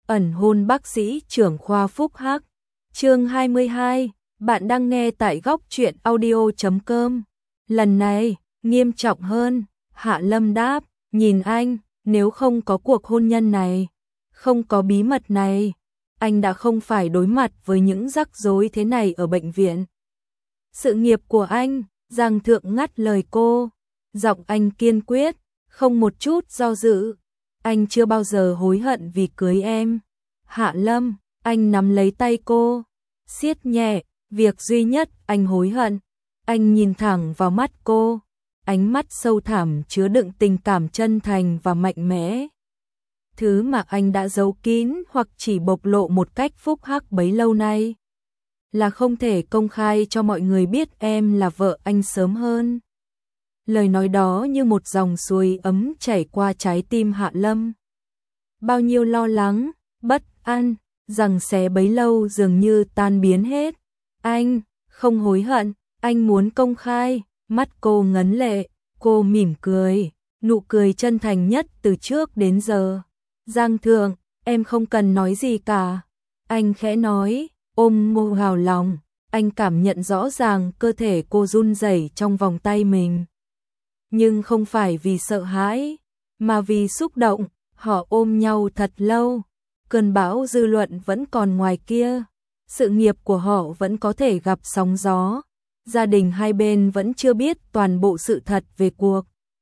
Ẩn hôn bác sĩ trưởng khoa Phúc Hắc. Chương 22, bạn đang nghe tại góc truyện audio.com. Lần này, nghiêm trọng hơn, Hạ Lâm đáp, nhìn anh, nếu không có cuộc hôn nhân này, không có bí mật này, anh đã không phải đối mặt với những rắc rối thế này ở bệnh viện. Sự nghiệp của anh, Giang Thượng ngắt lời cô, giọng anh kiên quyết, không một chút do dự. Anh chưa bao giờ hối hận vì cưới em. Hạ Lâm, anh nắm lấy tay cô, siết nhẹ, việc duy nhất anh hối hận. Anh nhìn thẳng vào mắt cô, ánh mắt sâu thẳm chứa đựng tình cảm chân thành và mạnh mẽ. Thứ mà anh đã giấu kín hoặc chỉ bộc lộ một cách phúc hắc bấy lâu nay, là không thể công khai cho mọi người biết em là vợ anh sớm hơn. Lời nói đó như một dòng suối ấm chảy qua trái tim Hạ Lâm. Bao nhiêu lo lắng, bất an, giằng xé bấy lâu dường như tan biến hết. Anh không hối hận, anh muốn công khai. Mắt cô ngấn lệ, cô mỉm cười, nụ cười chân thành nhất từ trước đến giờ. Giang Thượng, em không cần nói gì cả. Anh khẽ nói, ôm cô vào lòng. Anh cảm nhận rõ ràng cơ thể cô run rẩy trong vòng tay mình. Nhưng không phải vì sợ hãi, mà vì xúc động. Họ ôm nhau thật lâu. Cơn bão dư luận vẫn còn ngoài kia. Sự nghiệp của họ vẫn có thể gặp sóng gió. Gia đình hai bên vẫn chưa biết toàn bộ sự thật về cuộc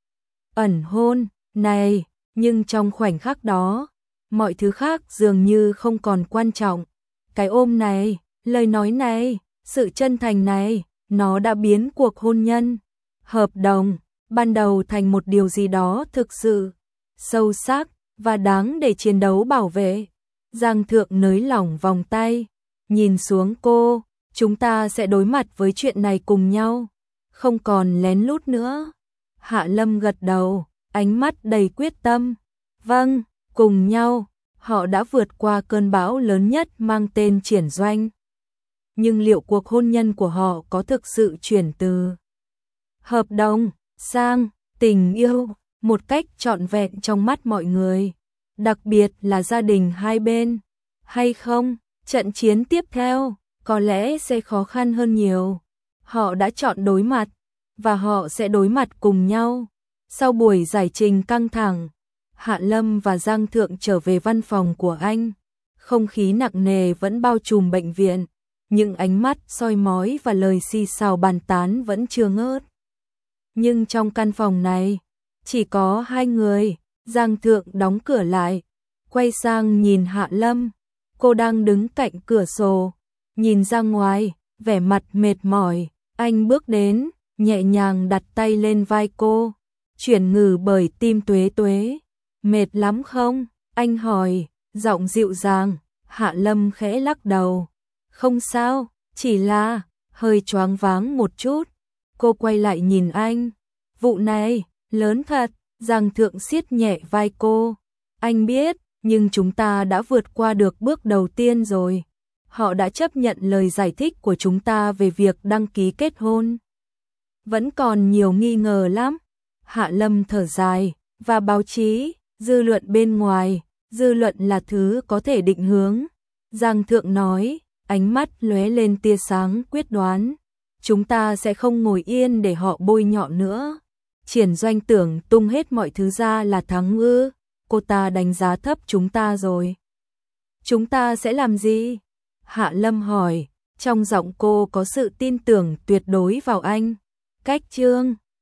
ẩn hôn này. Nhưng trong khoảnh khắc đó, mọi thứ khác dường như không còn quan trọng. Cái ôm này, lời nói này, sự chân thành này, nó đã biến cuộc hôn nhân, hợp đồng, ban đầu thành một điều gì đó thực sự sâu sắc và đáng để chiến đấu bảo vệ. Giang Thượng nới lỏng vòng tay, nhìn xuống cô, chúng ta sẽ đối mặt với chuyện này cùng nhau, không còn lén lút nữa. Hạ Lâm gật đầu, ánh mắt đầy quyết tâm. Vâng, cùng nhau, họ đã vượt qua cơn bão lớn nhất mang tên Triển Doanh. Nhưng liệu cuộc hôn nhân của họ có thực sự chuyển từ hợp đồng sang tình yêu một cách trọn vẹn trong mắt mọi người, đặc biệt là gia đình hai bên, hay không? Trận chiến tiếp theo có lẽ sẽ khó khăn hơn nhiều. Họ đã chọn đối mặt, và họ sẽ đối mặt cùng nhau. Sau buổi giải trình căng thẳng, Hạ Lâm và Giang Thượng trở về văn phòng của anh. Không khí nặng nề vẫn bao trùm bệnh viện, nhưng ánh mắt soi mói và lời xì xào bàn tán vẫn chưa ngớt. Nhưng trong căn phòng này, chỉ có hai người. Giang Thượng đóng cửa lại, quay sang nhìn Hạ Lâm. Cô đang đứng cạnh cửa sổ, nhìn ra ngoài, vẻ mặt mệt mỏi. Anh bước đến, nhẹ nhàng đặt tay lên vai cô, chuyển ngừ bởi tim Tuế Tuế. Mệt lắm không? Anh hỏi, giọng dịu dàng. Hạ Lâm khẽ lắc đầu. Không sao, chỉ là hơi choáng váng một chút. Cô quay lại nhìn anh. Vụ này, lớn thật. Giang Thượng siết nhẹ vai cô. Anh biết, nhưng chúng ta đã vượt qua được bước đầu tiên rồi. Họ đã chấp nhận lời giải thích của chúng ta về việc đăng ký kết hôn. Vẫn còn nhiều nghi ngờ lắm. Hạ Lâm thở dài, và báo chí, dư luận bên ngoài, dư luận là thứ có thể định hướng. Giang Thượng nói, ánh mắt lóe lên tia sáng quyết đoán. Chúng ta sẽ không ngồi yên để họ bôi nhọ nữa. Triển Doanh tưởng tung hết mọi thứ ra là thắng ư? Cô ta đánh giá thấp chúng ta rồi. Chúng ta sẽ làm gì? Hạ Lâm hỏi, trong giọng cô có sự tin tưởng tuyệt đối vào anh. Cách chương